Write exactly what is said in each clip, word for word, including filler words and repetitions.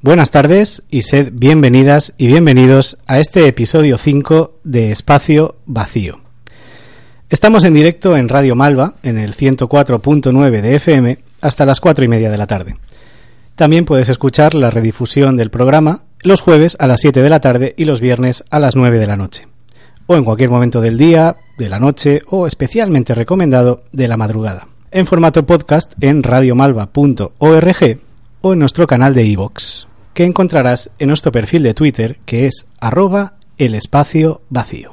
Buenas tardes y sed bienvenidas y bienvenidos a este episodio cinco de Espacio Vacío. Estamos en directo en Radio Malva, en el ciento cuatro punto nueve de F M, hasta las cuatro y media de la tarde. También puedes escuchar la redifusión del programa los jueves a las siete de la tarde y los viernes a las nueve de la noche. O en cualquier momento del día, de la noche o especialmente recomendado de la madrugada. En formato podcast en radiomalva punto org o en nuestro canal de iVoox, que encontrarás en nuestro perfil de Twitter, que es arroba el espacio vacío.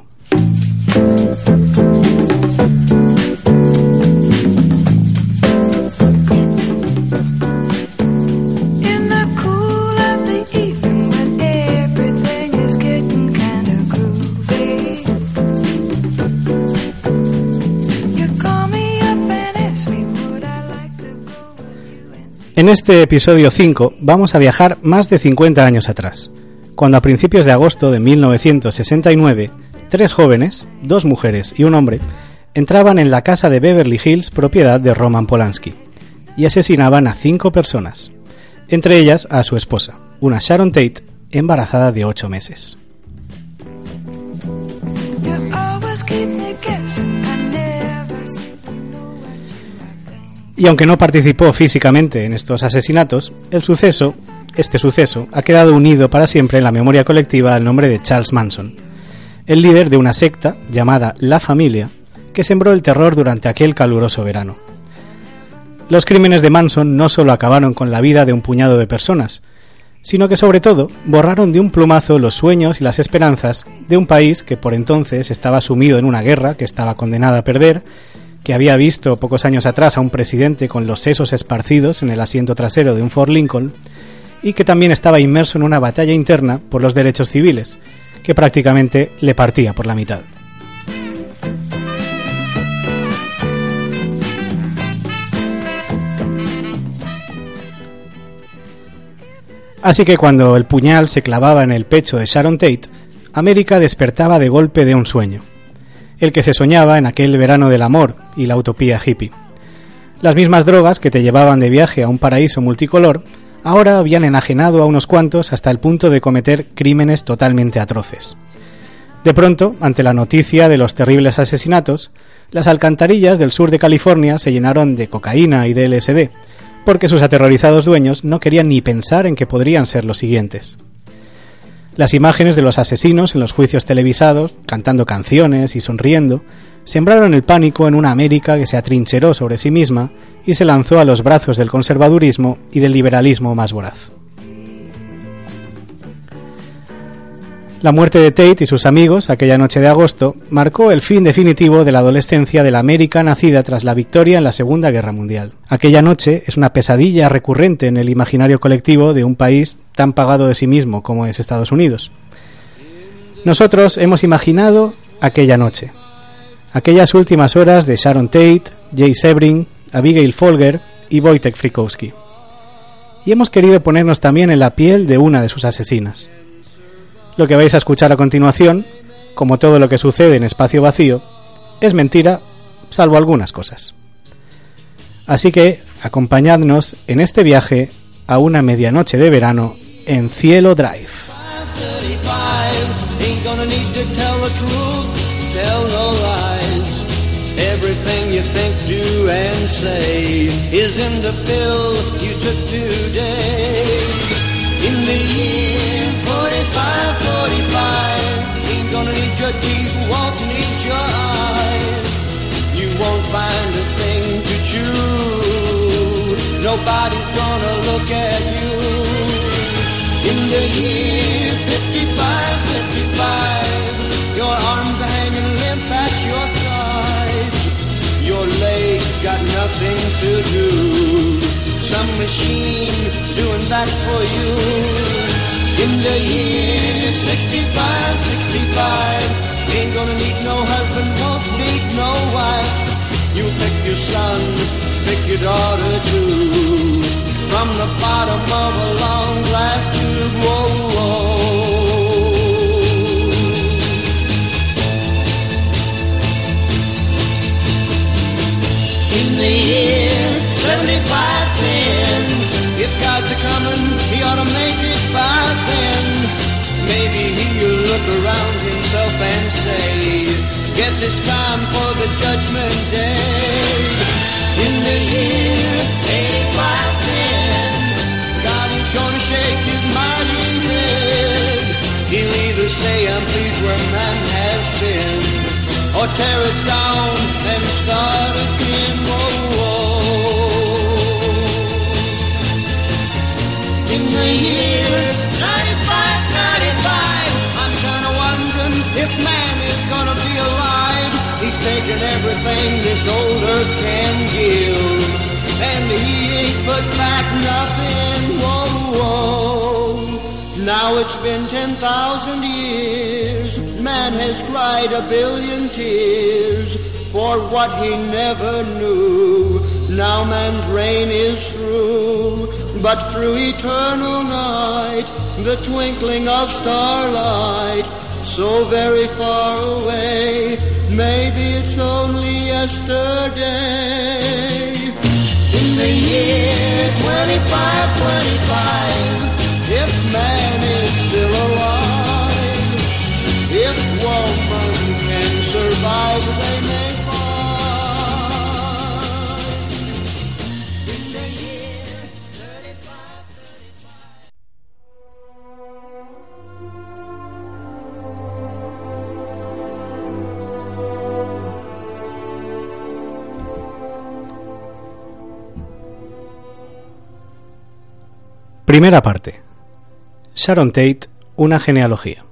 En este episodio cinco vamos a viajar más de cincuenta años atrás, cuando a principios de agosto de mil novecientos sesenta y nueve, tres jóvenes, dos mujeres y un hombre, entraban en la casa de Beverly Hills propiedad de Roman Polanski y asesinaban a cinco personas, entre ellas a su esposa, una Sharon Tate embarazada de ocho meses. Y aunque no participó físicamente en estos asesinatos, el suceso, este suceso, ha quedado unido para siempre en la memoria colectiva al nombre de Charles Manson, el líder de una secta llamada La Familia, que sembró el terror durante aquel caluroso verano. Los crímenes de Manson no solo acabaron con la vida de un puñado de personas, sino que sobre todo borraron de un plumazo los sueños y las esperanzas de un país que por entonces estaba sumido en una guerra que estaba condenada a perder, que había visto pocos años atrás a un presidente con los sesos esparcidos en el asiento trasero de un Ford Lincoln y que también estaba inmerso en una batalla interna por los derechos civiles, que prácticamente le partía por la mitad. Así que cuando el puñal se clavaba en el pecho de Sharon Tate, América despertaba de golpe de un sueño, el que se soñaba en aquel verano del amor y la utopía hippie. Las mismas drogas que te llevaban de viaje a un paraíso multicolor ahora habían enajenado a unos cuantos hasta el punto de cometer crímenes totalmente atroces. De pronto, ante la noticia de los terribles asesinatos, las alcantarillas del sur de California se llenaron de cocaína y de L S D, porque sus aterrorizados dueños no querían ni pensar en que podrían ser los siguientes. Las imágenes de los asesinos en los juicios televisados, cantando canciones y sonriendo, sembraron el pánico en una América que se atrincheró sobre sí misma y se lanzó a los brazos del conservadurismo y del liberalismo más voraz. La muerte de Tate y sus amigos aquella noche de agosto marcó el fin definitivo de la adolescencia de la América nacida tras la victoria en la Segunda Guerra Mundial. Aquella noche es una pesadilla recurrente en el imaginario colectivo de un país tan pagado de sí mismo como es Estados Unidos. Nosotros hemos imaginado aquella noche, aquellas últimas horas de Sharon Tate, Jay Sebring, Abigail Folger y Wojtek Frykowski. Y hemos querido ponernos también en la piel de una de sus asesinas. Lo que vais a escuchar a continuación, como todo lo que sucede en Espacio Vacío, es mentira, salvo algunas cosas. Así que acompañadnos en este viaje a una medianoche de verano en Cielo Drive. forty-five, forty-five, ain't gonna need your teeth, won't need your eyes. You won't find a thing to chew, nobody's gonna look at you. In the year fifty-five, fifty-five, your arms are hanging limp at your sides. Your legs got nothing to do, some machine doing that for you. In the year sixty-five, sixty-five, ain't gonna need no husband, won't need no wife. You pick your son, pick your daughter too, from the bottom of a long glass tube. Whoa, whoa. In the year seventy-five, ten, if God's a-comin', he ought to make it and say, guess it's time for the judgment day. In the year eighty-five ten, God is gonna shake his mighty head. He'll either say, I'm pleased where man has been, or tear it down and start again. Whoa, whoa. In the year ninety-five ninety-five, I'm kinda wondering if man is gonna be alive. He's taken everything this old earth can give, and he ain't put back nothing. Whoa, whoa. Now it's been ten thousand years, man has cried a billion tears for what he never knew. Now man's reign is through, but through eternal night, the twinkling of starlight, so very far away, maybe it's only yesterday. In the year twenty-five twenty-five, if man is still alive, if woman can survive, they may find. In the year thirty-five thirty-five. Primera parte. Sharon Tate, una genealogía.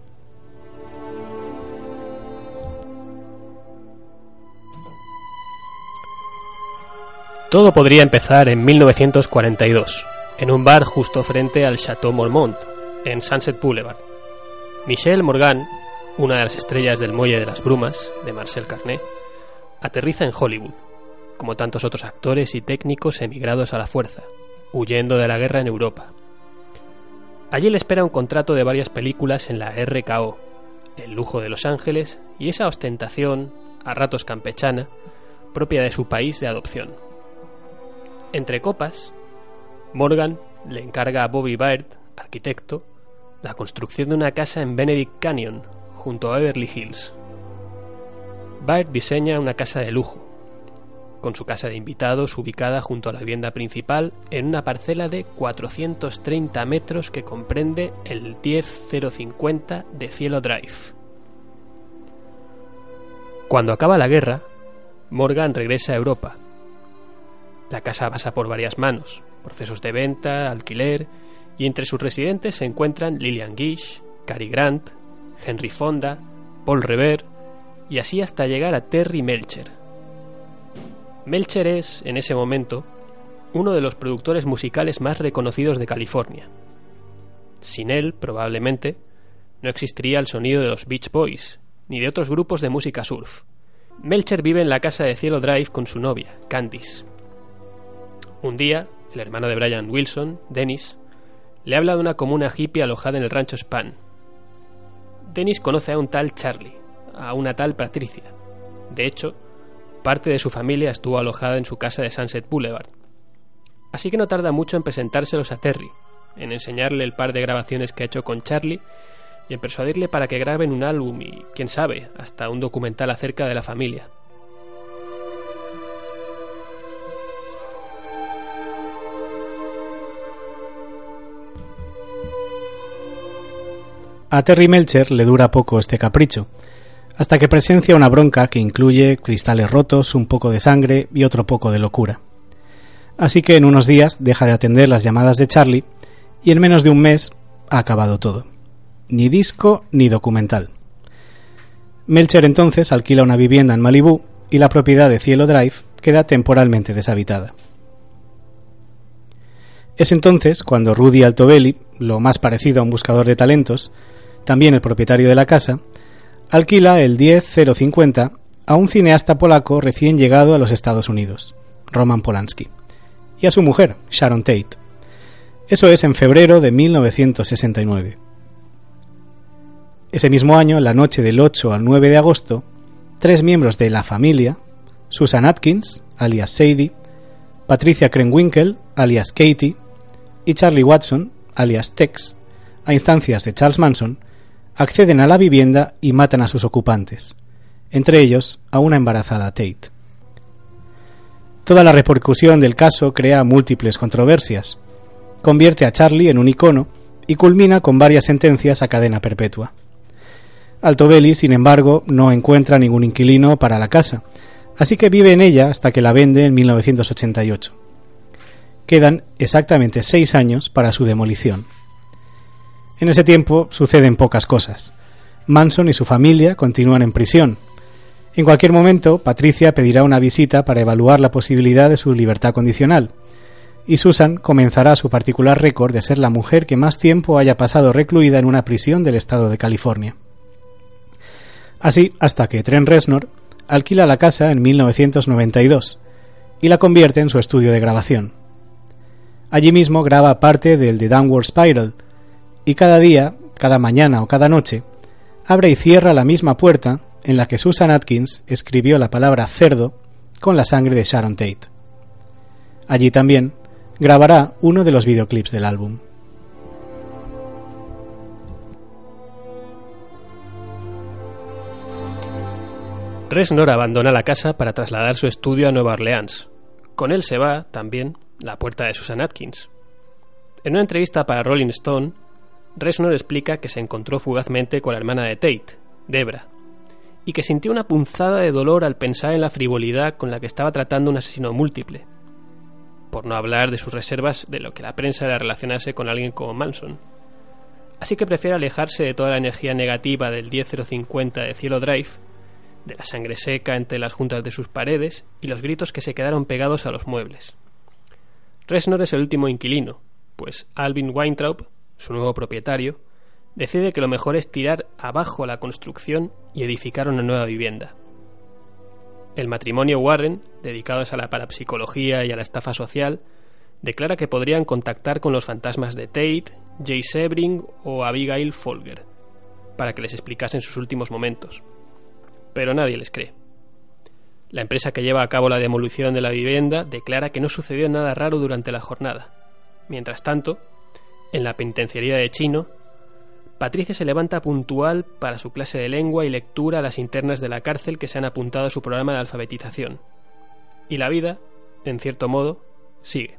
Todo podría empezar en mil novecientos cuarenta y dos, en un bar justo frente al Chateau Marmont, en Sunset Boulevard. Michelle Morgan, una de las estrellas del Muelle de las Brumas, de Marcel Carné, aterriza en Hollywood, como tantos otros actores y técnicos emigrados a la fuerza, huyendo de la guerra en Europa. Allí le espera un contrato de varias películas en la R K O, el lujo de Los Ángeles y esa ostentación, a ratos campechana, propia de su país de adopción. Entre copas, Morgan le encarga a Bobby Baird, arquitecto, la construcción de una casa en Benedict Canyon, junto a Beverly Hills. Baird diseña una casa de lujo, con su casa de invitados ubicada junto a la vivienda principal en una parcela de cuatrocientos treinta metros que comprende el diez mil cincuenta de Cielo Drive. Cuando acaba la guerra, Morgan regresa a Europa. La casa pasa por varias manos, procesos de venta, alquiler, y entre sus residentes se encuentran Lillian Gish, Cary Grant, Henry Fonda, Paul Revere, y así hasta llegar a Terry Melcher. Melcher es, en ese momento, uno de los productores musicales más reconocidos de California. Sin él, probablemente, no existiría el sonido de los Beach Boys, ni de otros grupos de música surf. Melcher vive en la casa de Cielo Drive con su novia, Candice. Un día, el hermano de Brian Wilson, Dennis, le habla de una comuna hippie alojada en el rancho Span. Dennis conoce a un tal Charlie, a una tal Patricia. De hecho, parte de su familia estuvo alojada en su casa de Sunset Boulevard. Así que no tarda mucho en presentárselos a Terry, en enseñarle el par de grabaciones que ha hecho con Charlie y en persuadirle para que graben un álbum y, quién sabe, hasta un documental acerca de la familia. A Terry Melcher le dura poco este capricho, hasta que presencia una bronca que incluye cristales rotos, un poco de sangre y otro poco de locura. Así que en unos días deja de atender las llamadas de Charlie y en menos de un mes ha acabado todo. Ni disco ni documental. Melcher entonces alquila una vivienda en Malibú y la propiedad de Cielo Drive queda temporalmente deshabitada. Es entonces cuando Rudy Altobelli, lo más parecido a un buscador de talentos, también el propietario de la casa, alquila el diez mil cincuenta a un cineasta polaco recién llegado a los Estados Unidos, Roman Polanski, y a su mujer, Sharon Tate. Eso es en febrero de mil novecientos sesenta y nueve. Ese mismo año, en la noche del ocho al nueve de agosto, tres miembros de la familia, Susan Atkins, alias Sadie, Patricia Krenwinkel, alias Katie, y Charlie Watson, alias Tex, a instancias de Charles Manson, acceden a la vivienda y matan a sus ocupantes, entre ellos a una embarazada Tate. Toda la repercusión del caso crea múltiples controversias, convierte a Charlie en un icono y culmina con varias sentencias a cadena perpetua. Altobelli, sin embargo, no encuentra ningún inquilino para la casa, así que vive en ella hasta que la vende en mil novecientos ochenta y ocho. Quedan exactamente seis años para su demolición. En ese tiempo suceden pocas cosas. Manson y su familia continúan en prisión. En cualquier momento, Patricia pedirá una visita para evaluar la posibilidad de su libertad condicional, y Susan comenzará su particular récord de ser la mujer que más tiempo haya pasado recluida en una prisión del estado de California. Así hasta que Trent Reznor alquila la casa en mil novecientos noventa y dos y la convierte en su estudio de grabación. Allí mismo graba parte del The Downward Spiral, y cada día, cada mañana o cada noche, abre y cierra la misma puerta en la que Susan Atkins escribió la palabra cerdo con la sangre de Sharon Tate. Allí también grabará uno de los videoclips del álbum. Reznor abandona la casa para trasladar su estudio a Nueva Orleans. Con él se va, también, la puerta de Susan Atkins. En una entrevista para Rolling Stone, Reznor explica que se encontró fugazmente con la hermana de Tate, Debra, y que sintió una punzada de dolor al pensar en la frivolidad con la que estaba tratando un asesino múltiple, por no hablar de sus reservas de lo que la prensa le relacionase con alguien como Manson. Así que prefiere alejarse de toda la energía negativa del diez cero cincuenta de Cielo Drive, de la sangre seca entre las juntas de sus paredes y los gritos que se quedaron pegados a los muebles. Reznor es el último inquilino, pues Alvin Weintraub, su nuevo propietario, decide que lo mejor es tirar abajo la construcción y edificar una nueva vivienda. El matrimonio Warren, dedicados a la parapsicología y a la estafa social, declara que podrían contactar con los fantasmas de Tate, Jay Sebring o Abigail Folger para que les explicasen sus últimos momentos. Pero nadie les cree. La empresa que lleva a cabo la demolición de la vivienda declara que no sucedió nada raro durante la jornada. Mientras tanto, en la penitenciaría de Chino, Patricia se levanta puntual para su clase de lengua y lectura a las internas de la cárcel que se han apuntado a su programa de alfabetización. Y la vida, en cierto modo, sigue.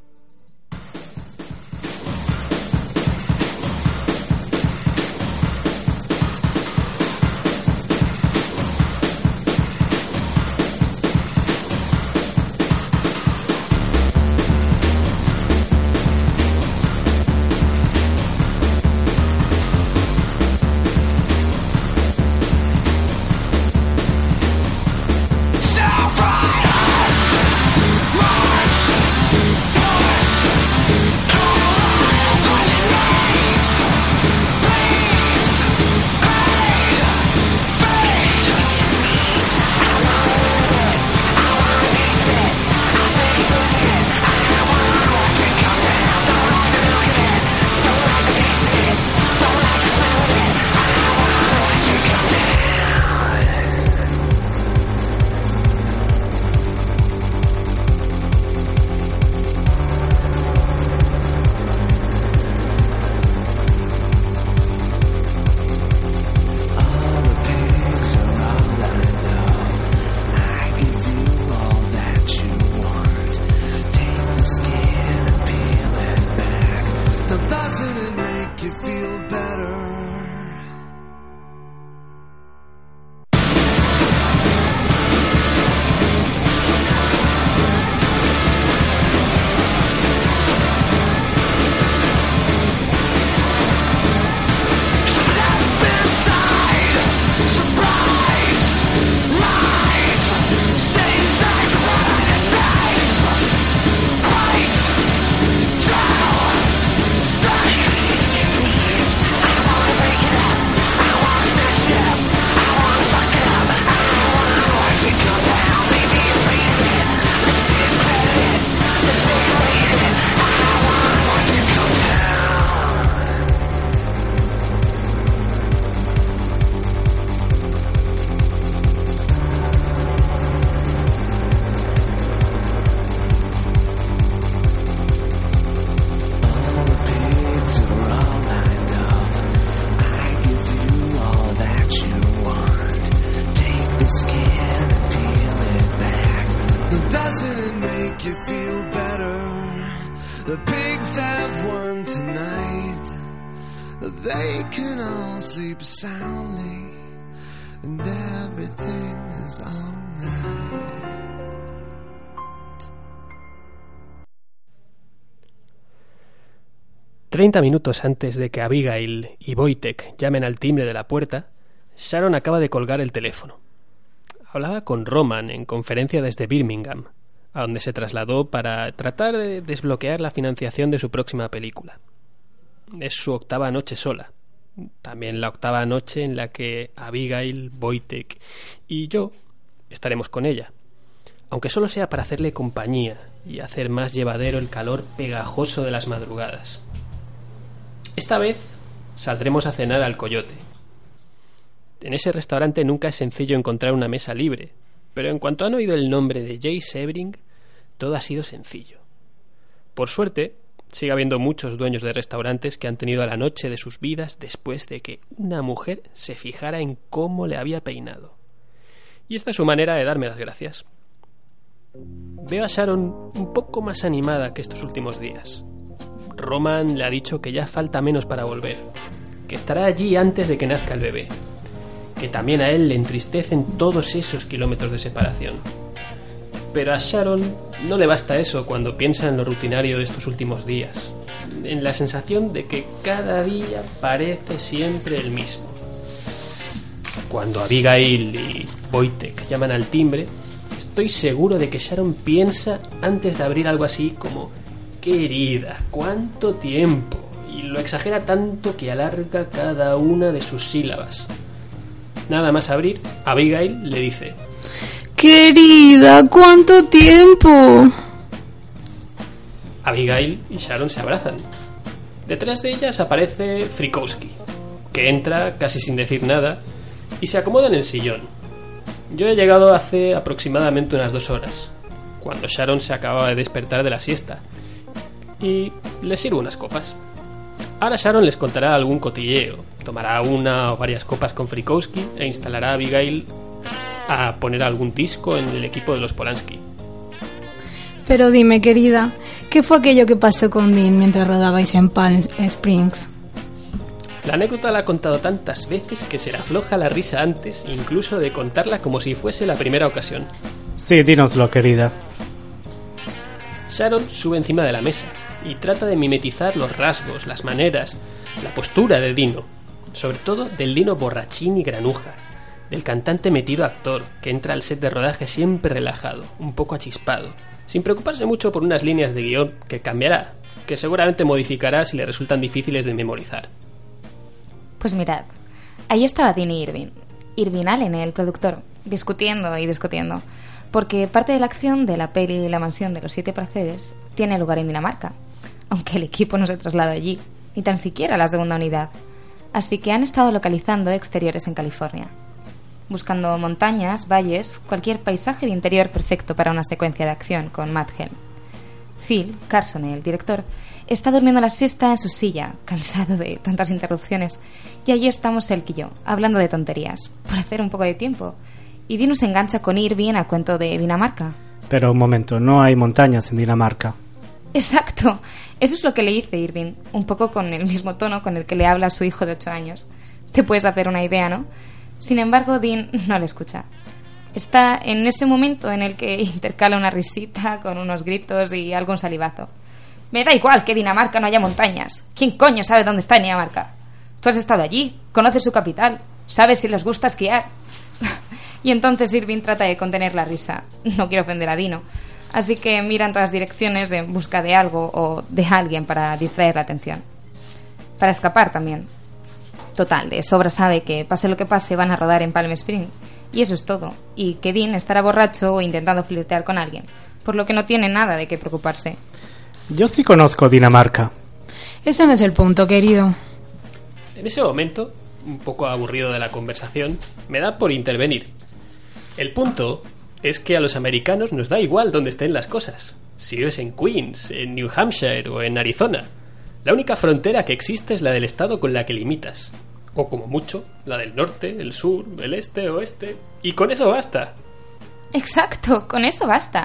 make you feel better. The pigs have won tonight. They can all sleep soundly, and everything is alright. Treinta minutos antes de que Abigail y Wojtek llamen al timbre de la puerta, Sharon acaba de colgar el teléfono. Hablaba con Roman en conferencia desde Birmingham, a donde se trasladó para tratar de desbloquear la financiación de su próxima película. Es su octava noche sola, también la octava noche en la que Abigail, Wojtek y yo estaremos con ella, aunque solo sea para hacerle compañía y hacer más llevadero el calor pegajoso de las madrugadas. Esta vez saldremos a cenar al Coyote. En ese restaurante nunca es sencillo encontrar una mesa libre, pero en cuanto han oído el nombre de Jay Sebring, todo ha sido sencillo. Por suerte, sigue habiendo muchos dueños de restaurantes que han tenido la noche de sus vidas después de que una mujer se fijara en cómo le había peinado. Y esta es su manera de darme las gracias. Veo a Sharon un poco más animada que estos últimos días. Roman le ha dicho que ya falta menos para volver, que estará allí antes de que nazca el bebé, que también a él le entristecen todos esos kilómetros de separación. Pero a Sharon no le basta eso cuando piensa en lo rutinario de estos últimos días, en la sensación de que cada día parece siempre el mismo. Cuando Abigail y Wojtek llaman al timbre, estoy seguro de que Sharon piensa antes de abrir algo así como «Querida, ¿cuánto tiempo?» y lo exagera tanto que alarga cada una de sus sílabas. Nada más abrir, Abigail le dice «Querida, ¿cuánto tiempo?» Abigail y Sharon se abrazan. Detrás de ellas aparece Frykowski, que entra casi sin decir nada y se acomoda en el sillón. Yo he llegado hace aproximadamente unas dos horas, cuando Sharon se acababa de despertar de la siesta, y les sirvo unas copas. Ahora Sharon les contará algún cotilleo, tomará una o varias copas con Frykowski e instalará a Abigail a poner algún disco en el equipo de los Polanski. Pero dime, querida, ¿qué fue aquello que pasó con Dean mientras rodabais en Palm Springs? La anécdota la ha contado tantas veces que se le afloja la risa antes, incluso de contarla como si fuese la primera ocasión. Sí, dínoslo, querida. Sharon sube encima de la mesa y trata de mimetizar los rasgos, las maneras, la postura de Dino, sobre todo del Dino borrachín y granuja, del cantante metido actor que entra al set de rodaje siempre relajado, un poco achispado, sin preocuparse mucho por unas líneas de guión que cambiará, que seguramente modificará si le resultan difíciles de memorizar. Pues mirad, ahí estaba Dean y Irving, Irving Allen, el productor, discutiendo y discutiendo, porque parte de la acción de la peli La mansión de los siete placeres tiene lugar en Dinamarca, aunque el equipo no se trasladó allí, ni tan siquiera a la segunda unidad. Así que han estado localizando exteriores en California, buscando montañas, valles, cualquier paisaje de interior perfecto para una secuencia de acción con Matt Helm. Phil Carson, el director, está durmiendo la siesta en su silla, cansado de tantas interrupciones, y allí estamos él y yo, hablando de tonterías, por hacer un poco de tiempo. Y Dino se engancha con Irving a cuento de Dinamarca. Pero un momento, no hay montañas en Dinamarca. Exacto, eso es lo que le dice Irving, un poco con el mismo tono con el que le habla a su hijo de ocho años. Te puedes hacer una idea, ¿no? Sin embargo, Dean no le escucha. Está en ese momento en el que intercala una risita con unos gritos y algún salivazo. Me da igual que Dinamarca no haya montañas. ¿Quién coño sabe dónde está Dinamarca? Tú has estado allí, conoces su capital, sabes si les gusta esquiar. Y entonces Irving trata de contener la risa. No quiero ofender a Dino. Así que mira en todas direcciones en busca de algo o de alguien para distraer la atención. Para escapar también. Total, de sobra sabe que pase lo que pase van a rodar en Palm Springs. Y eso es todo. Y que Dean estará borracho o intentando flirtear con alguien. Por lo que no tiene nada de qué preocuparse. Yo sí conozco Dinamarca. Ese no es el punto, querido. En ese momento, un poco aburrido de la conversación, me da por intervenir. El punto es que a los americanos nos da igual dónde estén las cosas. Si vives en Queens, en New Hampshire o en Arizona, la única frontera que existe es la del estado con la que limitas. O como mucho, la del norte, el sur, el este, oeste. Y con eso basta. Exacto, con eso basta.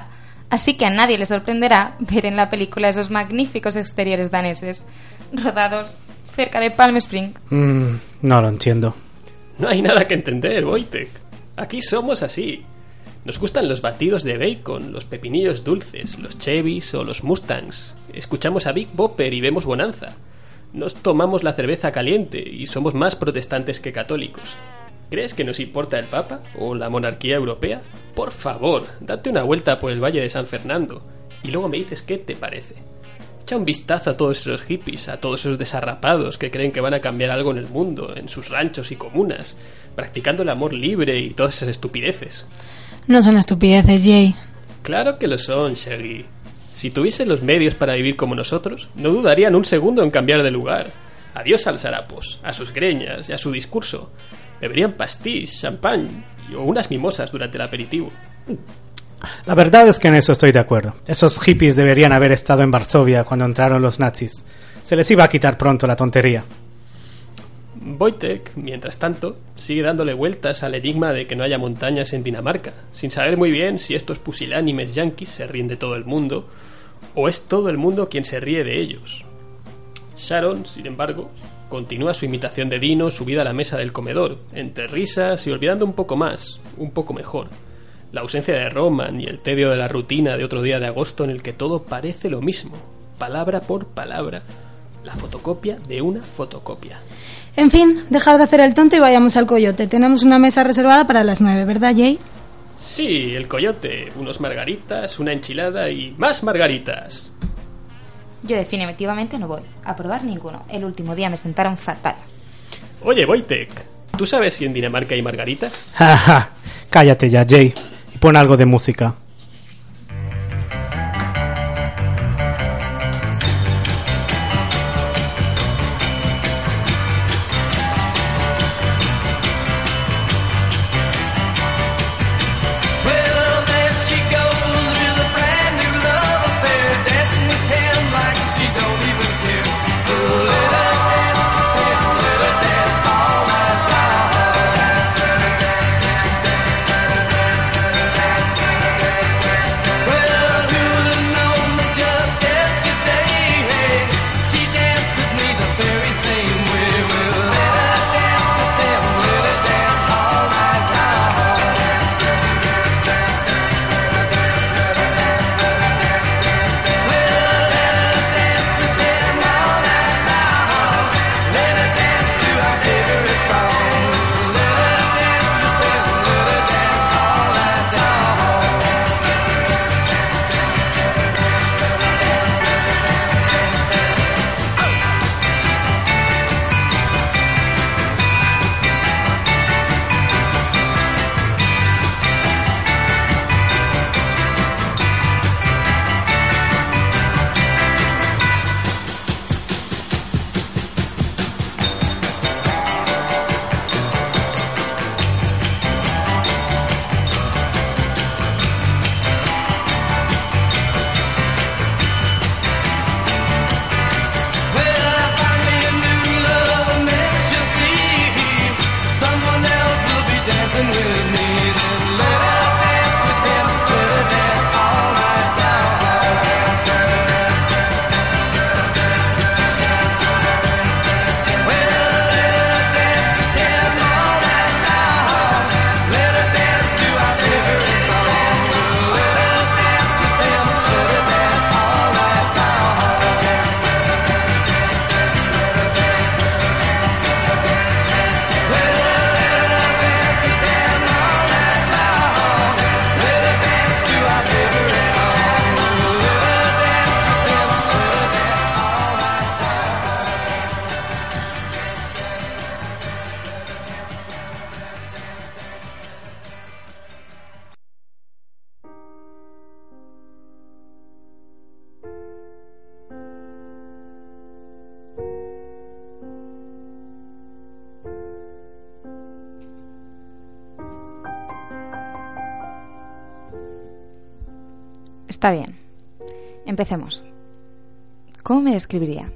Así que a nadie le sorprenderá ver en la película esos magníficos exteriores daneses, rodados cerca de Palm Springs. Mm, no lo entiendo. No hay nada que entender, Wojtek. Aquí somos así. Nos gustan los batidos de bacon, los pepinillos dulces, los Chevys o los Mustangs. Escuchamos a Big Bopper y vemos Bonanza. Nos tomamos la cerveza caliente y somos más protestantes que católicos. ¿Crees que nos importa el Papa o la monarquía europea? Por favor, date una vuelta por el Valle de San Fernando y luego me dices qué te parece. Echa un vistazo a todos esos hippies, a todos esos desarrapados que creen que van a cambiar algo en el mundo, en sus ranchos y comunas, practicando el amor libre y todas esas estupideces. No son estupideces, Jay. Claro que lo son, Shaggy. Si tuviesen los medios para vivir como nosotros, no dudarían un segundo en cambiar de lugar. Adiós a los harapos, a sus greñas y a su discurso. Beberían pastis, champán o unas mimosas durante el aperitivo. La verdad es que en eso estoy de acuerdo. Esos hippies deberían haber estado en Varsovia cuando entraron los nazis. Se les iba a quitar pronto la tontería. Wojtek, mientras tanto, sigue dándole vueltas al enigma de que no haya montañas en Dinamarca, sin saber muy bien si estos pusilánimes yanquis se ríen de todo el mundo o es todo el mundo quien se ríe de ellos. Sharon, sin embargo, continúa su imitación de Dino subida a la mesa del comedor, entre risas y olvidando un poco más, un poco mejor, la ausencia de Roman y el tedio de la rutina de otro día de agosto en el que todo parece lo mismo, palabra por palabra, la fotocopia de una fotocopia. En fin, dejar de hacer el tonto y vayamos al Coyote. Tenemos una mesa reservada para las nueve, ¿verdad, Jay? Sí, el Coyote, unos margaritas, una enchilada y más margaritas. Yo definitivamente no voy a probar ninguno. El último día me sentaron fatal. Oye, Wojtek, ¿tú sabes si en Dinamarca hay margaritas? Ja, ja, cállate ya, Jay, y pon algo de música. Está bien. Empecemos. ¿Cómo me describiría?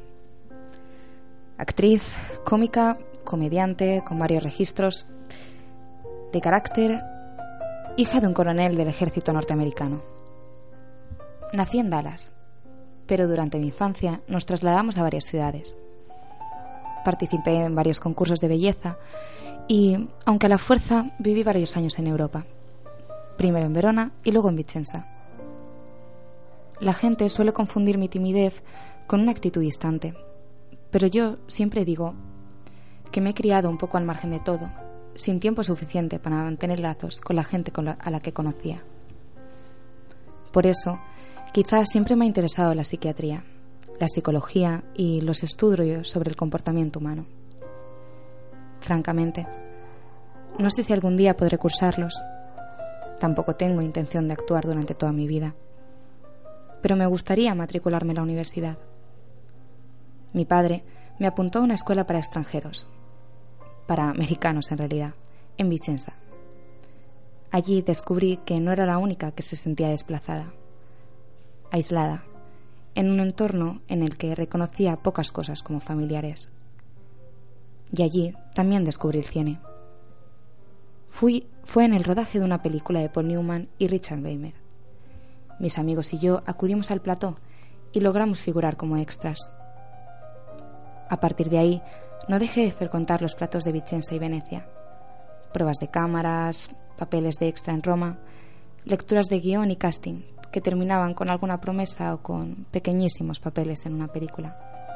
Actriz, cómica, comediante, con varios registros, de carácter, hija de un coronel del ejército norteamericano. Nací en Dallas, pero durante mi infancia nos trasladamos a varias ciudades. Participé en varios concursos de belleza y, aunque a la fuerza, viví varios años en Europa. Primero en Verona y luego en Vicenza. La gente suele confundir mi timidez con una actitud distante, pero yo siempre digo que me he criado un poco al margen de todo, sin tiempo suficiente para mantener lazos con la gente con la, a la que conocía. Por eso, quizás siempre me ha interesado la psiquiatría, la psicología y los estudios sobre el comportamiento humano. Francamente, no sé si algún día podré cursarlos. Tampoco tengo intención de actuar durante toda mi vida. Pero me gustaría matricularme en la universidad. Mi padre me apuntó a una escuela para extranjeros, para americanos en realidad, en Vicenza. Allí descubrí que no era la única que se sentía desplazada, aislada, en un entorno en el que reconocía pocas cosas como familiares. Y allí también descubrí el cine. Fui, fue en el rodaje de una película de Paul Newman y Richard Weimer. Mis amigos y yo acudimos al plató y logramos figurar como extras. A partir de ahí, no dejé de frecuentar los platos de Vicenza y Venecia. Pruebas de cámaras, papeles de extra en Roma, lecturas de guión y casting, que terminaban con alguna promesa o con pequeñísimos papeles en una película.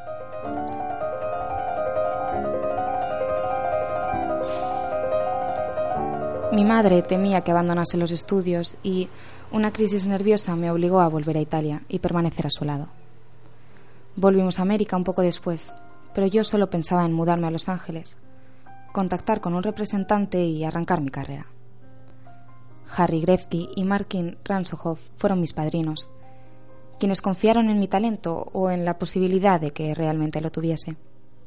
Mi madre temía que abandonase los estudios y una crisis nerviosa me obligó a volver a Italia y permanecer a su lado. Volvimos a América un poco después, pero yo solo pensaba en mudarme a Los Ángeles, contactar con un representante y arrancar mi carrera. Harry Grefty y Martin Ransohoff fueron mis padrinos, quienes confiaron en mi talento o en la posibilidad de que realmente lo tuviese.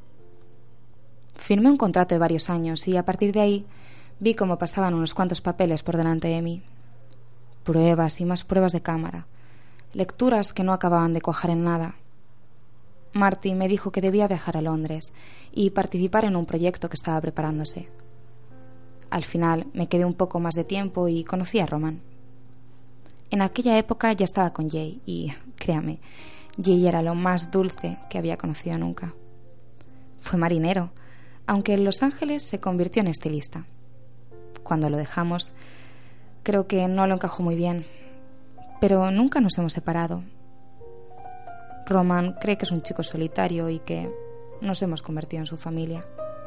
Firmé un contrato de varios años y a partir de ahí vi cómo pasaban unos cuantos papeles por delante de mí. Pruebas y más pruebas de cámara, lecturas que no acababan de cuajar en nada. Marty me dijo que debía viajar a Londres y participar en un proyecto que estaba preparándose. Al final me quedé un poco más de tiempo y conocí a Roman. En aquella época ya estaba con Jay y, créame, Jay era lo más dulce que había conocido nunca. Fue marinero, aunque en Los Ángeles se convirtió en estilista. Cuando lo dejamos, creo que no lo encajó muy bien, pero nunca nos hemos separado. Roman cree que es un chico solitario y que nos hemos convertido en su familia.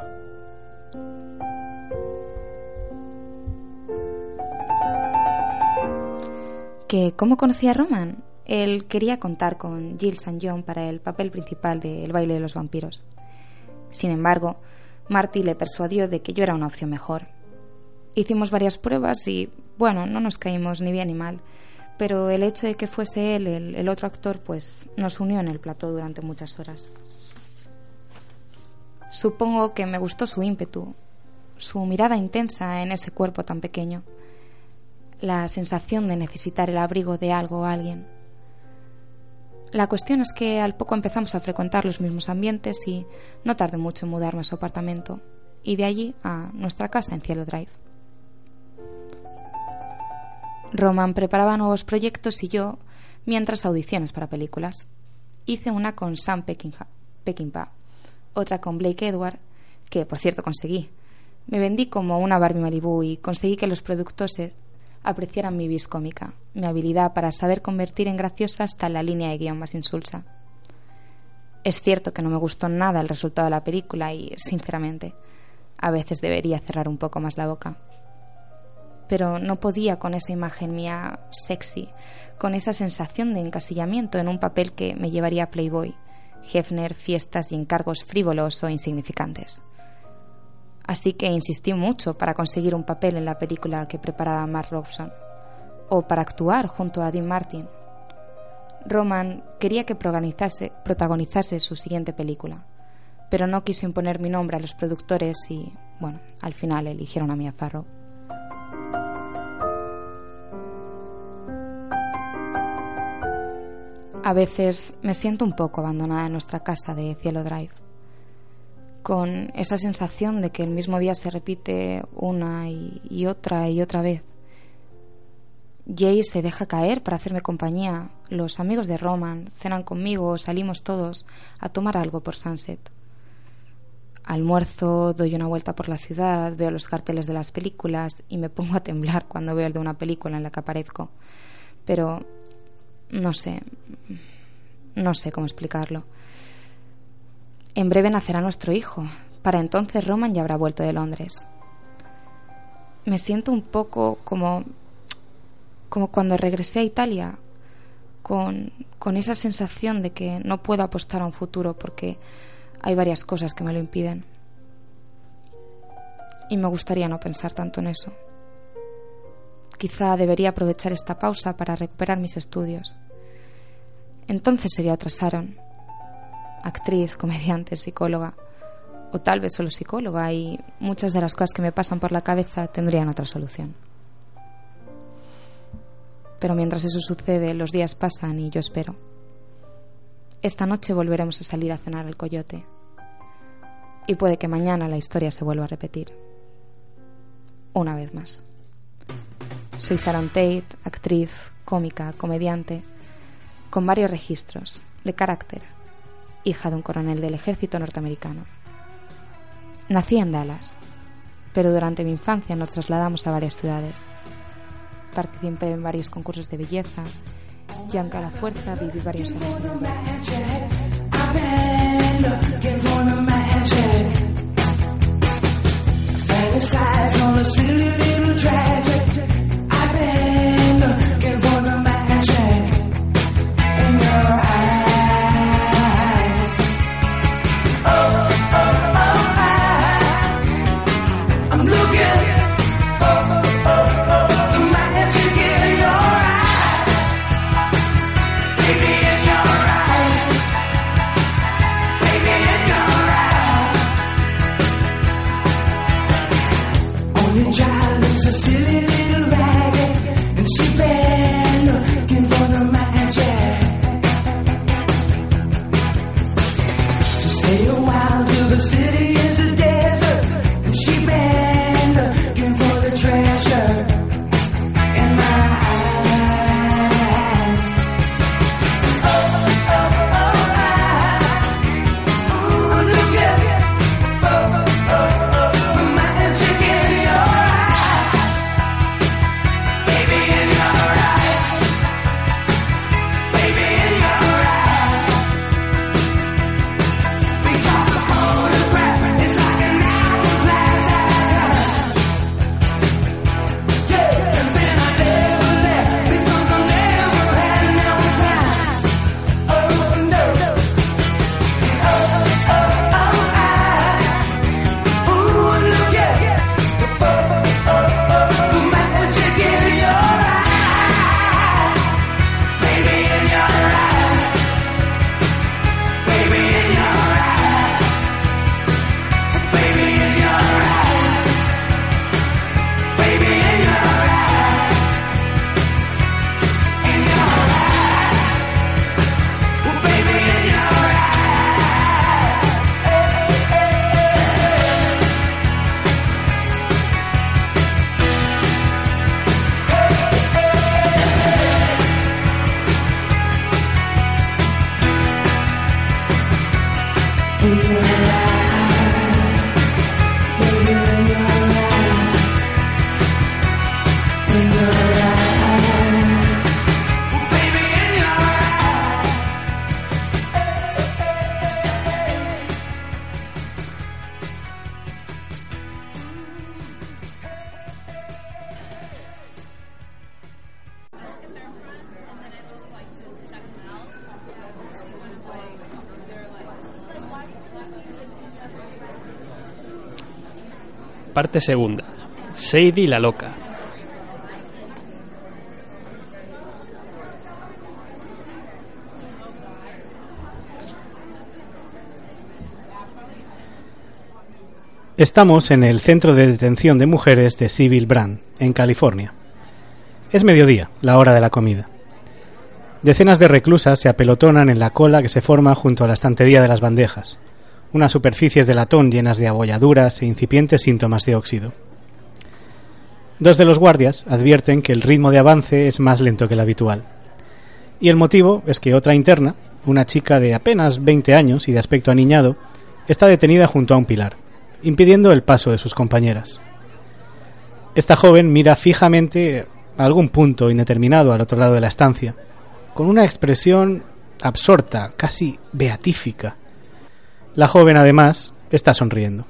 ¿Que cómo conocí a Roman? Él quería contar con Jill Saint John para el papel principal de El baile de los vampiros. Sin embargo, Marty le persuadió de que yo era una opción mejor. Hicimos varias pruebas y, bueno, no nos caímos ni bien ni mal, pero el hecho de que fuese él el, el otro actor, pues nos unió en el plató durante muchas horas. Supongo que me gustó su ímpetu, su mirada intensa en ese cuerpo tan pequeño, la sensación de necesitar el abrigo de algo o alguien. La cuestión es que al poco empezamos a frecuentar los mismos ambientes y no tardé mucho en mudarme a su apartamento y de allí a nuestra casa en Cielo Drive. Roman preparaba nuevos proyectos y yo, mientras audiciones para películas. Hice una con Sam Peckinpah, otra con Blake Edward, que por cierto conseguí. Me vendí como una Barbie Malibu y conseguí que los productores apreciaran mi vis cómica, mi habilidad para saber convertir en graciosa hasta la línea de guión más insulsa. Es cierto que no me gustó nada el resultado de la película y, sinceramente, a veces debería cerrar un poco más la boca. Pero no podía con esa imagen mía sexy, con esa sensación de encasillamiento en un papel que me llevaría a Playboy, Hefner, fiestas y encargos frívolos o insignificantes. Así que insistí mucho para conseguir un papel en la película que preparaba Mark Robson, o para actuar junto a Dean Martin. Roman quería que protagonizase, protagonizase su siguiente película, pero no quiso imponer mi nombre a los productores y, bueno, al final eligieron a Mia Farrow. A veces me siento un poco abandonada en nuestra casa de Cielo Drive, con esa sensación de que el mismo día se repite una y, y otra y otra vez. Jay se deja caer para hacerme compañía. Los amigos de Roman cenan conmigo o salimos todos a tomar algo por Sunset. Almuerzo, doy una vuelta por la ciudad, veo los carteles de las películas y me pongo a temblar cuando veo el de una película en la que aparezco. Pero no sé, no sé cómo explicarlo. En breve nacerá nuestro hijo. Para entonces Roman ya habrá vuelto de Londres. Me siento un poco como, como cuando regresé a Italia, con, con esa sensación de que no puedo apostar a un futuro porque hay varias cosas que me lo impiden. Y me gustaría no pensar tanto en eso. Quizá debería aprovechar esta pausa para recuperar mis estudios. Entonces sería otra Sharon, actriz, comediante, psicóloga, o tal vez solo psicóloga, y muchas de las cosas que me pasan por la cabeza tendrían otra solución. Pero mientras eso sucede, los días pasan y yo espero. Esta noche volveremos a salir a cenar al Coyote. Y puede que mañana la historia se vuelva a repetir. Una vez más. Soy Sharon Tate, actriz, cómica, comediante, con varios registros, de carácter, hija de un coronel del ejército norteamericano. Nací en Dallas, pero durante mi infancia nos trasladamos a varias ciudades. Participé en varios concursos de belleza y aunque a la fuerza viví varios años en Nueva Parte segunda. Sadie la loca. Estamos en el centro de detención de mujeres de Seville Brand, en California. Es mediodía, la hora de la comida. Decenas de reclusas se apelotonan en la cola que se forma junto a la estantería de las bandejas, unas superficies de latón llenas de abolladuras e incipientes síntomas de óxido. Dos de los guardias advierten que el ritmo de avance es más lento que el habitual. Y el motivo es que otra interna, una chica de apenas veinte años y de aspecto aniñado, está detenida junto a un pilar, impidiendo el paso de sus compañeras. Esta joven mira fijamente a algún punto indeterminado al otro lado de la estancia, con una expresión absorta, casi beatífica. La joven, además, está sonriendo.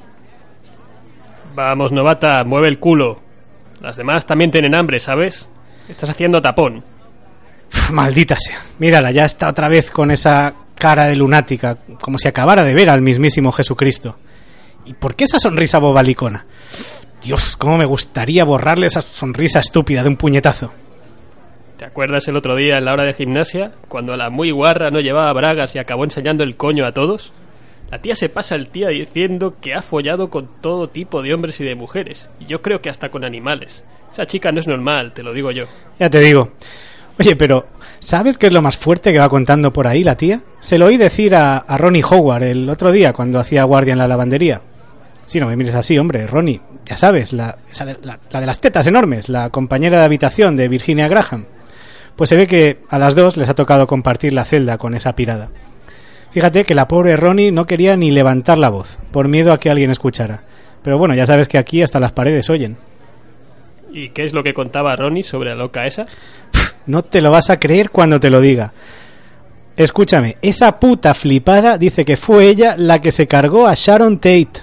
Vamos, novata, mueve el culo. Las demás también tienen hambre, ¿sabes? Estás haciendo tapón. Uf, maldita sea. Mírala, ya está otra vez con esa cara de lunática, como si acabara de ver al mismísimo Jesucristo. ¿Y por qué esa sonrisa bobalicona? Dios, cómo me gustaría borrarle esa sonrisa estúpida de un puñetazo. ¿Te acuerdas el otro día en la hora de gimnasia, cuando la muy guarra no llevaba bragas y acabó enseñando el coño a todos? La tía se pasa el día diciendo que ha follado con todo tipo de hombres y de mujeres, y yo creo que hasta con animales. Esa chica no es normal, te lo digo yo. Ya te digo. Oye, pero ¿sabes qué es lo más fuerte que va contando por ahí la tía? Se lo oí decir a, a Ronnie Howard el otro día cuando hacía guardia en la lavandería. Sí, no me mires así, hombre, Ronnie. Ya sabes, la, esa de, la, la de las tetas enormes, la compañera de habitación de Virginia Graham. Pues se ve que a las dos les ha tocado compartir la celda con esa pirada. Fíjate que la pobre Ronnie no quería ni levantar la voz, por miedo a que alguien escuchara. Pero bueno, ya sabes que aquí hasta las paredes oyen. ¿Y qué es lo que contaba Ronnie sobre la loca esa? No te lo vas a creer cuando te lo diga. Escúchame, esa puta flipada dice que fue ella la que se cargó a Sharon Tate.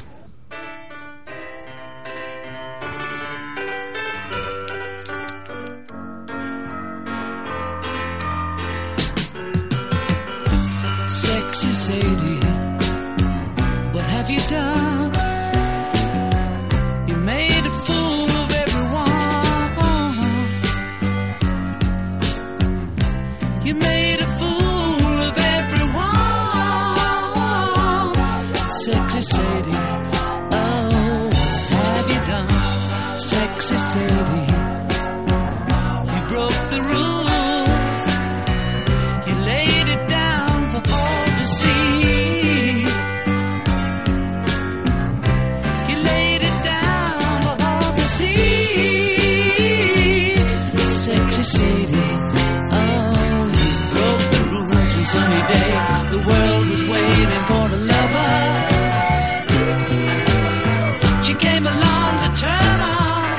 Sexy Sadie, what have you done? You made a fool of everyone. You made a fool of everyone. Sexy Sadie, oh, what have you done? Sexy Sadie, you broke the rules. You laid it down for all to see. You laid it down for all to see. Sexy Sadie, oh, you broke the rules one sunny day. The world was waiting for the lover. She came along to turn on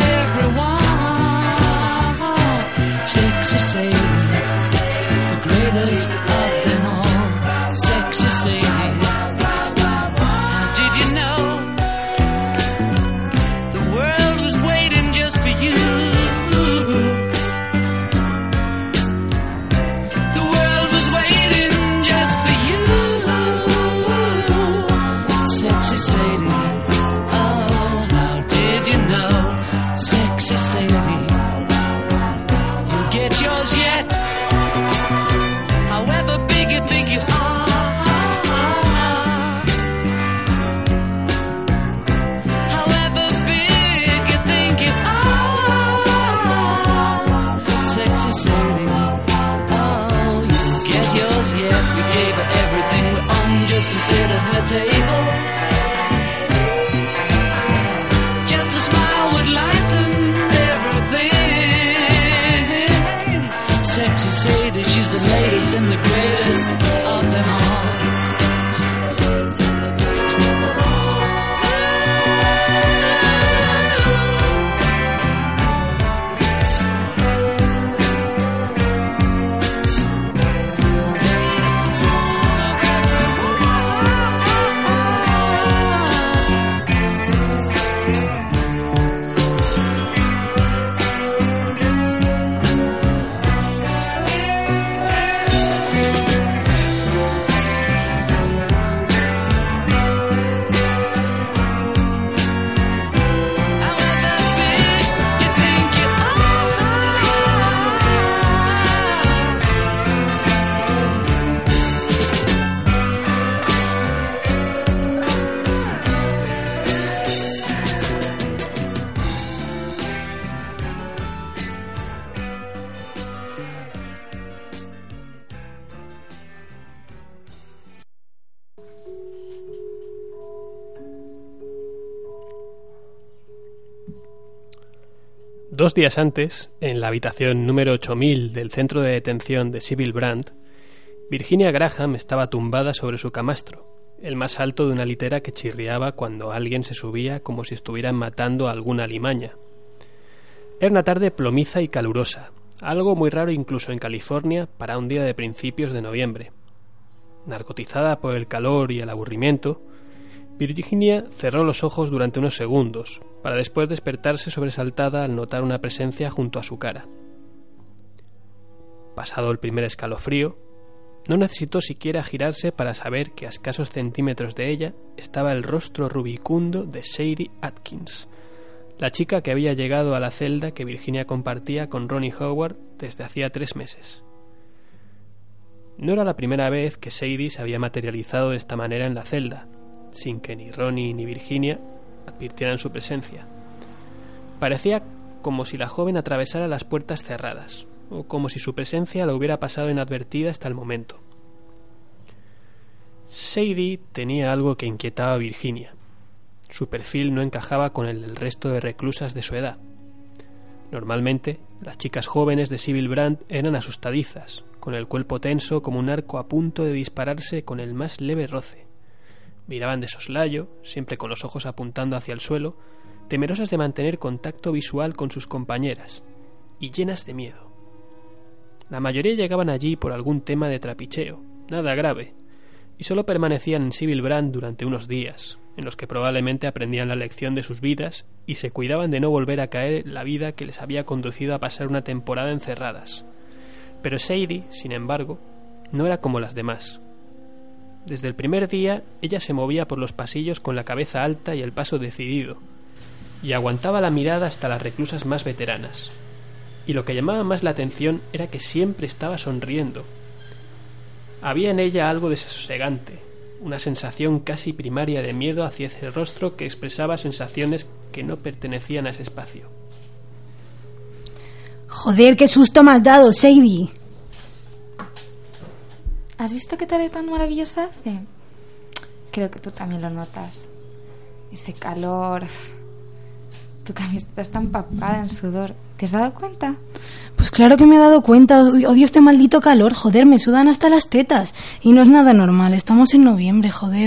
everyone. Sexy Sadie, the greatest of them all. Sexy Sadie, how did you know the world was waiting just for you? The world was waiting just for you. Sexy Sadie, oh, how did you know? Sexy Sadie, you'll get yours yet. However big you think you are. However big you think you are. Sexy Sadie, oh, you get yours yet. We gave her everything we own just to sit at her table. Just a smile would lighten everything. Sexy Sadie, she's the latest and the greatest of them all. Dos días antes, en la habitación número ocho mil del centro de detención de Sybil Brand, Virginia Graham estaba tumbada sobre su camastro, el más alto de una litera que chirriaba cuando alguien se subía como si estuvieran matando a alguna alimaña. Era una tarde plomiza y calurosa, algo muy raro incluso en California para un día de principios de noviembre. Narcotizada por el calor y el aburrimiento, Virginia cerró los ojos durante unos segundos, para después despertarse sobresaltada al notar una presencia junto a su cara. Pasado el primer escalofrío, no necesitó siquiera girarse para saber que a escasos centímetros de ella estaba el rostro rubicundo de Sadie Atkins, la chica que había llegado a la celda que Virginia compartía con Ronnie Howard desde hacía tres meses. No era la primera vez que Sadie se había materializado de esta manera en la celda, sin que ni Ronnie ni Virginia advirtieran su presencia. Parecía como si la joven atravesara las puertas cerradas, o como si su presencia la hubiera pasado inadvertida hasta el momento. Sadie tenía algo que inquietaba a Virginia. Su perfil no encajaba con el del resto de reclusas de su edad. Normalmente, las chicas jóvenes de Sybil Brand eran asustadizas, con el cuerpo tenso como un arco a punto de dispararse con el más leve roce. Miraban de soslayo, siempre con los ojos apuntando hacia el suelo, temerosas de mantener contacto visual con sus compañeras, y llenas de miedo. La mayoría llegaban allí por algún tema de trapicheo, nada grave, y solo permanecían en Sybil Brand durante unos días, en los que probablemente aprendían la lección de sus vidas y se cuidaban de no volver a caer en la vida que les había conducido a pasar una temporada encerradas. Pero Sadie, sin embargo, no era como las demás. Desde el primer día, ella se movía por los pasillos con la cabeza alta y el paso decidido, y aguantaba la mirada hasta las reclusas más veteranas. Y lo que llamaba más la atención era que siempre estaba sonriendo. Había en ella algo desasosegante, una sensación casi primaria de miedo hacia ese rostro que expresaba sensaciones que no pertenecían a ese espacio. Joder, qué susto me has dado, Sadie. ¿Has visto qué tarde tan maravillosa hace? Creo que tú también lo notas. Ese calor. Tu camiseta está empapada en sudor. ¿Te has dado cuenta? Pues claro que me he dado cuenta. Odio este maldito calor. Joder, me sudan hasta las tetas. Y no es nada normal. Estamos en noviembre, joder.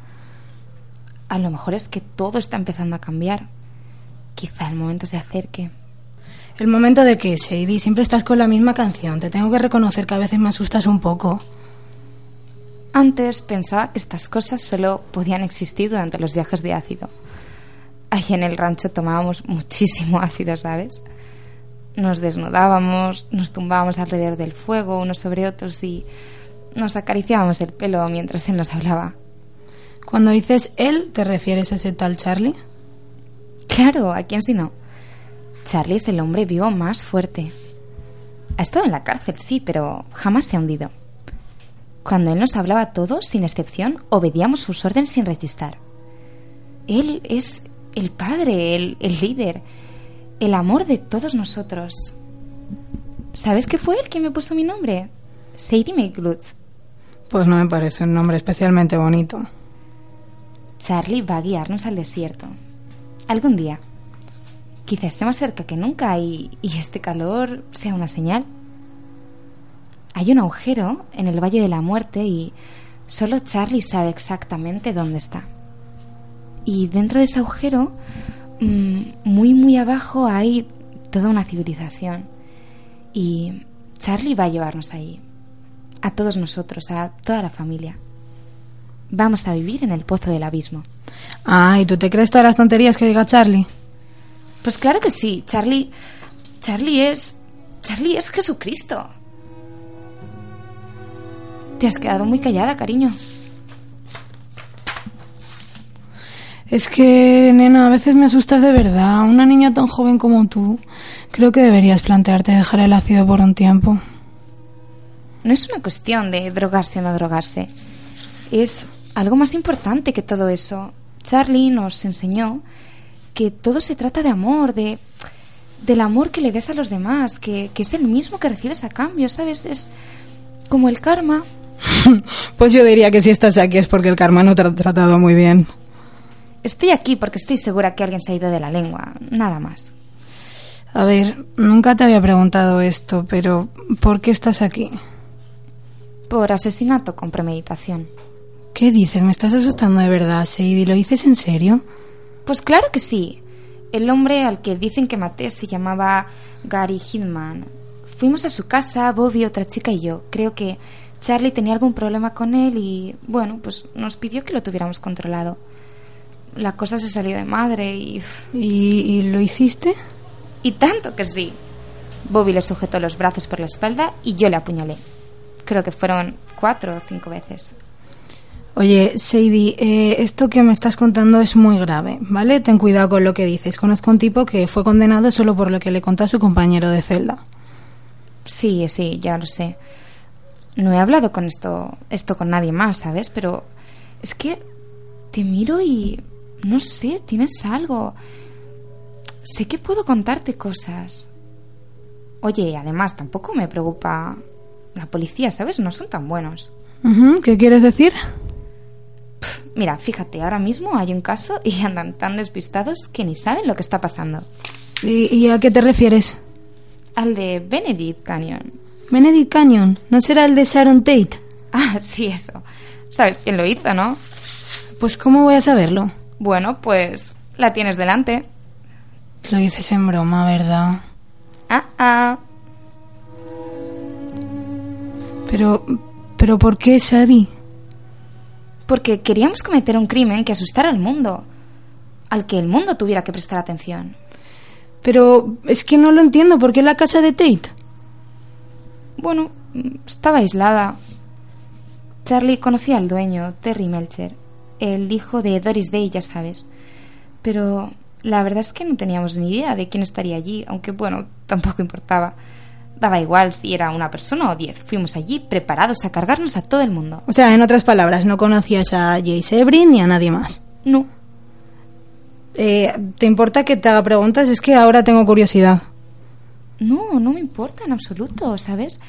A lo mejor es que todo está empezando a cambiar. Quizá el momento se acerque. ¿El momento de qué, Sadie? Siempre estás con la misma canción. Te tengo que reconocer que a veces me asustas un poco. Antes pensaba que estas cosas solo podían existir durante los viajes de ácido. Allí en el rancho tomábamos muchísimo ácido, ¿sabes? Nos desnudábamos, nos tumbábamos alrededor del fuego unos sobre otros y nos acariciábamos el pelo mientras él nos hablaba. Cuando dices él, ¿te refieres a ese tal Charlie? Claro, ¿a quién si no? Charlie es el hombre vivo más fuerte. Ha estado en la cárcel, sí, pero jamás se ha hundido. Cuando él nos hablaba a todos, sin excepción, obedíamos sus órdenes sin rechistar. Él es el padre, el, el líder, el amor de todos nosotros. ¿Sabes qué fue él quien me puso mi nombre? Sadie McGluth. Pues no me parece un nombre especialmente bonito. Charlie va a guiarnos al desierto. Algún día. Quizá esté más cerca que nunca y, y este calor sea una señal. Hay un agujero en el Valle de la Muerte y solo Charlie sabe exactamente dónde está. Y dentro de ese agujero, muy muy abajo, hay toda una civilización. Y Charlie va a llevarnos ahí. A todos nosotros, a toda la familia. Vamos a vivir en el pozo del abismo. Ah, ¿y tú te crees todas las tonterías que diga Charlie? Pues claro que sí. Charlie... Charlie es... Charlie es Jesucristo. Te has quedado muy callada, cariño. Es que, nena, a veces me asustas de verdad. Una niña tan joven como tú. Creo que deberías plantearte dejar el ácido por un tiempo. No es una cuestión de drogarse o no drogarse. Es algo más importante que todo eso. Charlie nos enseñó que todo se trata de amor, de del amor que le des a los demás, que, que es el mismo que recibes a cambio, ¿sabes? Es como el karma. Pues yo diría que si estás aquí es porque el karma no te ha tratado muy bien. Estoy aquí porque estoy segura que alguien se ha ido de la lengua, nada más. A ver, nunca te había preguntado esto, pero ¿por qué estás aquí? Por asesinato con premeditación. ¿Qué dices? Me estás asustando de verdad, Sadie. ¿Lo dices en serio? Pues claro que sí. El hombre al que dicen que maté se llamaba Gary Hindman. Fuimos a su casa, Bobby, otra chica y yo. Creo que Charlie tenía algún problema con él y, bueno, pues nos pidió que lo tuviéramos controlado. La cosa se salió de madre y... ¿Y, y lo hiciste? Y tanto que sí. Bobby le sujetó los brazos por la espalda y yo le apuñalé. Creo que fueron cuatro o cinco veces. Oye, Sadie, eh, esto que me estás contando es muy grave, ¿vale? Ten cuidado con lo que dices. Conozco a un tipo que fue condenado solo por lo que le contó a su compañero de celda. Sí, sí, ya lo sé. No he hablado con esto, esto con nadie más, ¿sabes? Pero es que te miro y... no sé, tienes algo. Sé que puedo contarte cosas. Oye, además, tampoco me preocupa la policía, ¿sabes? No son tan buenos. Uh-huh. ¿Qué quieres decir? Pff, mira, fíjate, ahora mismo hay un caso y andan tan despistados que ni saben lo que está pasando. ¿Y, y a qué te refieres? Al de Benedict Canyon. ¿Benedict Canyon? ¿No será el de Sharon Tate? Ah, sí, eso. ¿Sabes quién lo hizo, no? Pues ¿cómo voy a saberlo? Bueno, pues la tienes delante. Lo dices en broma, ¿verdad? Ah, ah. Pero... ¿pero por qué, Sadie? Porque queríamos cometer un crimen que asustara al mundo. Al que el mundo tuviera que prestar atención. Pero es que no lo entiendo. ¿Por qué la casa de Tate? Bueno, estaba aislada. Charlie conocía al dueño, Terry Melcher, el hijo de Doris Day, ya sabes. Pero la verdad es que no teníamos ni idea de quién estaría allí, aunque bueno, tampoco importaba. Daba igual si era una persona o diez. Fuimos allí preparados a cargarnos a todo el mundo. O sea, en otras palabras, no conocías a Jay Sebring ni a nadie más. No. Eh, ¿Te importa que te haga preguntas? Es que ahora tengo curiosidad. No, no me importa en absoluto, ¿sabes?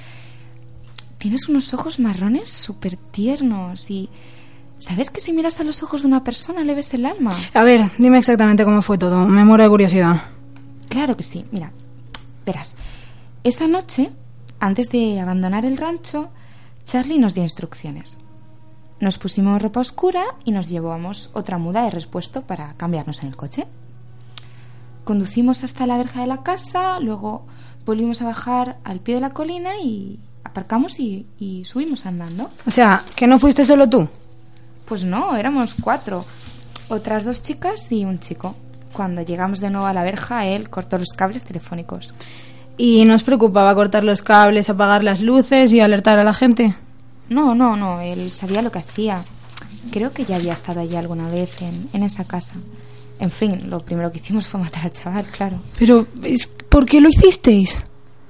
Tienes unos ojos marrones súper tiernos y... ¿sabes que si miras a los ojos de una persona le ves el alma? A ver, dime exactamente cómo fue todo. Me muero de curiosidad. Claro que sí. Mira, verás. Esa noche, antes de abandonar el rancho, Charlie nos dio instrucciones. Nos pusimos ropa oscura y nos llevamos otra muda de repuesto para cambiarnos en el coche. Conducimos hasta la verja de la casa, luego volvimos a bajar al pie de la colina y aparcamos y, y subimos andando. O sea, ¿que no fuiste solo tú? Pues no, éramos cuatro. Otras dos chicas y un chico. Cuando llegamos de nuevo a la verja, él cortó los cables telefónicos. ¿Y nos preocupaba cortar los cables, apagar las luces y alertar a la gente? No, no, no, él sabía lo que hacía. Creo que ya había estado allí alguna vez en, en esa casa. En fin, lo primero que hicimos fue matar al chaval, claro. Pero, ¿por qué lo hicisteis?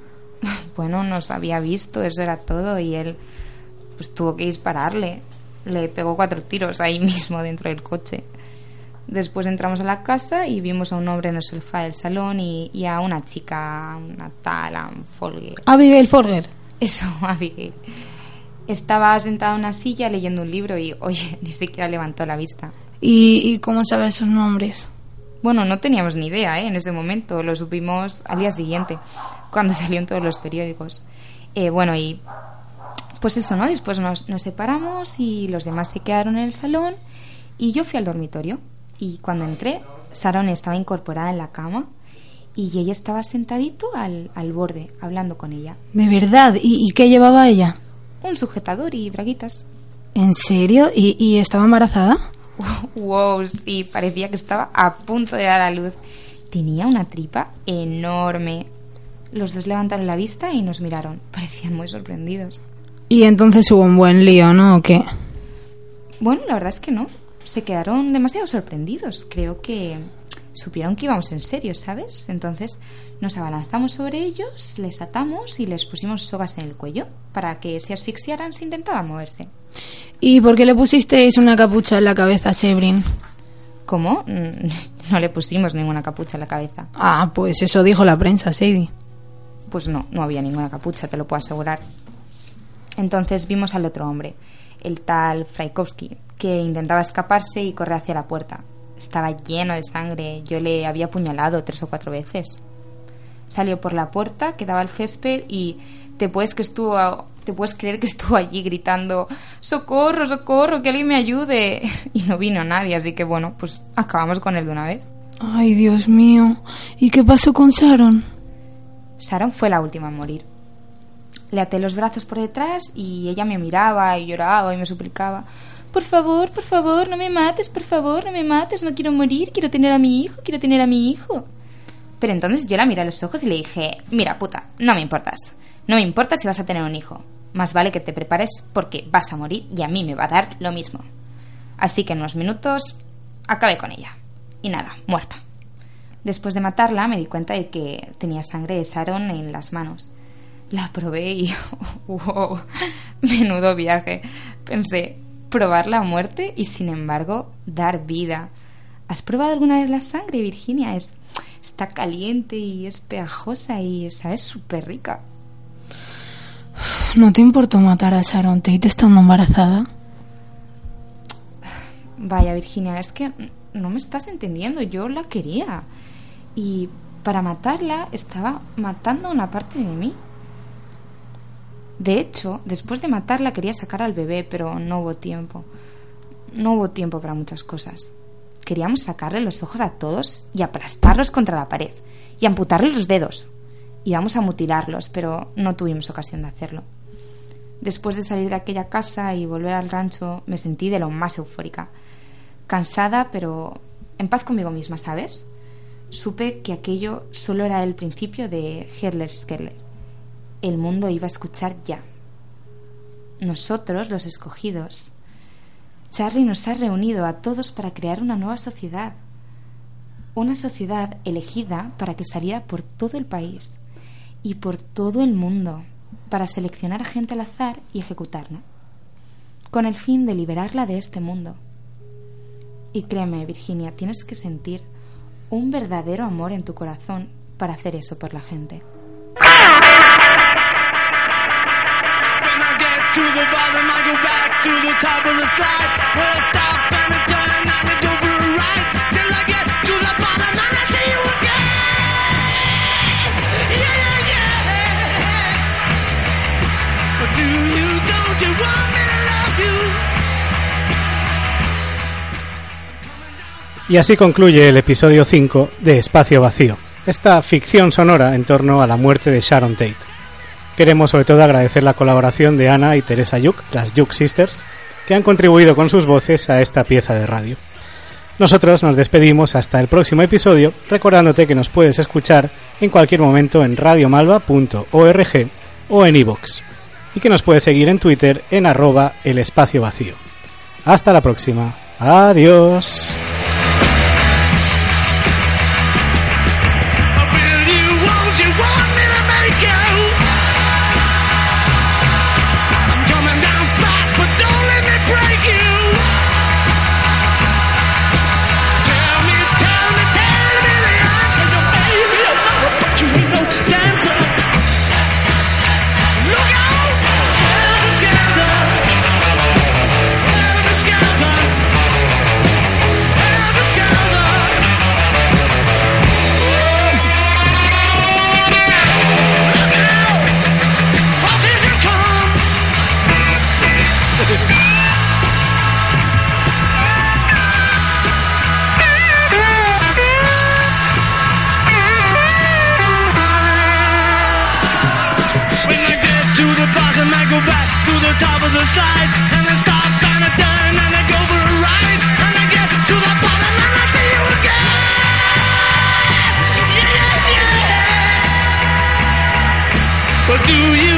Bueno, nos había visto, eso era todo, y él pues tuvo que dispararle. Le pegó cuatro tiros ahí mismo dentro del coche. Después entramos a la casa y vimos a un hombre en el sofá del salón y, y a una chica, una tal, Ann Folger. Abigail Folger. Eso, Abigail. Estaba sentada en una silla leyendo un libro y, oye, ni siquiera levantó la vista. ¿Y, y cómo sabes sus nombres? Bueno, no teníamos ni idea, ¿eh? En ese momento. Lo supimos al día siguiente, cuando salió en todos los periódicos. Eh, bueno, y pues eso, ¿no? Después nos, nos separamos y los demás se quedaron en el salón y yo fui al dormitorio. Y cuando entré, Sharon estaba incorporada en la cama y ella estaba sentadito al, al borde, hablando con ella. ¿De verdad? ¿Y, y qué llevaba ella? Un sujetador y braguitas. ¿En serio? ¿Y, y estaba embarazada? Wow, sí, parecía que estaba a punto de dar a luz. Tenía una tripa enorme. Los dos levantaron la vista y nos miraron. Parecían muy sorprendidos. Y entonces hubo un buen lío, ¿no? ¿O qué? Bueno, la verdad es que no. Se quedaron demasiado sorprendidos. Creo que supieron que íbamos en serio, ¿sabes? Entonces nos abalanzamos sobre ellos, les atamos y les pusimos sogas en el cuello para que se asfixiaran si intentaban moverse. ¿Y por qué le pusisteis una capucha en la cabeza a Sebring? ¿Cómo? No le pusimos ninguna capucha en la cabeza. Ah, pues eso dijo la prensa, Sadie. Pues no, no había ninguna capucha, te lo puedo asegurar. Entonces vimos al otro hombre, el tal Frykowski, que intentaba escaparse y correr hacia la puerta. Estaba lleno de sangre, yo le había apuñalado tres o cuatro veces. Salió por la puerta que daba al césped y te puedes que estuvo te puedes creer que estuvo allí gritando ¡socorro, socorro, que alguien me ayude! Y no vino nadie, así que bueno, pues acabamos con él de una vez. Ay, Dios mío. ¿Y qué pasó con Sharon? Sharon fue la última en morir. Le até los brazos por detrás y ella me miraba y lloraba y me suplicaba: por favor, por favor, no me mates, por favor, no me mates, no quiero morir, quiero tener a mi hijo, quiero tener a mi hijo. Pero entonces yo la miré a los ojos y le dije: mira, puta, no me importas. No me importa si vas a tener un hijo. Más vale que te prepares porque vas a morir y a mí me va a dar lo mismo. Así que en unos minutos acabé con ella. Y nada, muerta. Después de matarla me di cuenta de que tenía sangre de Sharon en las manos. La probé y... ¡wow! Menudo viaje. Pensé, probar la muerte y sin embargo dar vida. ¿Has probado alguna vez la sangre, Virginia? Es, está caliente y es pegajosa y, ¿sabes? Súper rica. ¿No te importó matar a Sharon Tate estando embarazada? Vaya, Virginia, es que no me estás entendiendo. Yo la quería. Y para matarla estaba matando una parte de mí. De hecho, después de matarla quería sacar al bebé, pero no hubo tiempo. No hubo tiempo para muchas cosas. Queríamos sacarle los ojos a todos y aplastarlos contra la pared. Y amputarle los dedos. Íbamos a mutilarlos, pero no tuvimos ocasión de hacerlo. Después de salir de aquella casa y volver al rancho, me sentí de lo más eufórica. Cansada, pero en paz conmigo misma, ¿sabes? Supe que aquello solo era el principio de Helter Skelter. El mundo iba a escuchar ya. Nosotros, los escogidos. Charlie nos ha reunido a todos para crear una nueva sociedad. Una sociedad elegida para que saliera por todo el país y por todo el mundo, para seleccionar a gente al azar y ejecutarla, con el fin de liberarla de este mundo. Y créeme, Virginia, tienes que sentir un verdadero amor en tu corazón para hacer eso por la gente. Y así concluye el episodio cinco de Espacio Vacío, esta ficción sonora en torno a la muerte de Sharon Tate. Queremos sobre todo agradecer la colaboración de Ana y Teresa Yuk, las Yuk Sisters, que han contribuido con sus voces a esta pieza de radio. Nosotros nos despedimos hasta el próximo episodio, recordándote que nos puedes escuchar en cualquier momento en radiomalva punto org o en iVoox, y que nos puedes seguir en Twitter en arroba el espacio vacío. Hasta la próxima. Adiós. Top of the slide, and I stop and I turn and I go for a ride, and I get to the bottom and I see you again. Yeah, yeah, yeah. But do you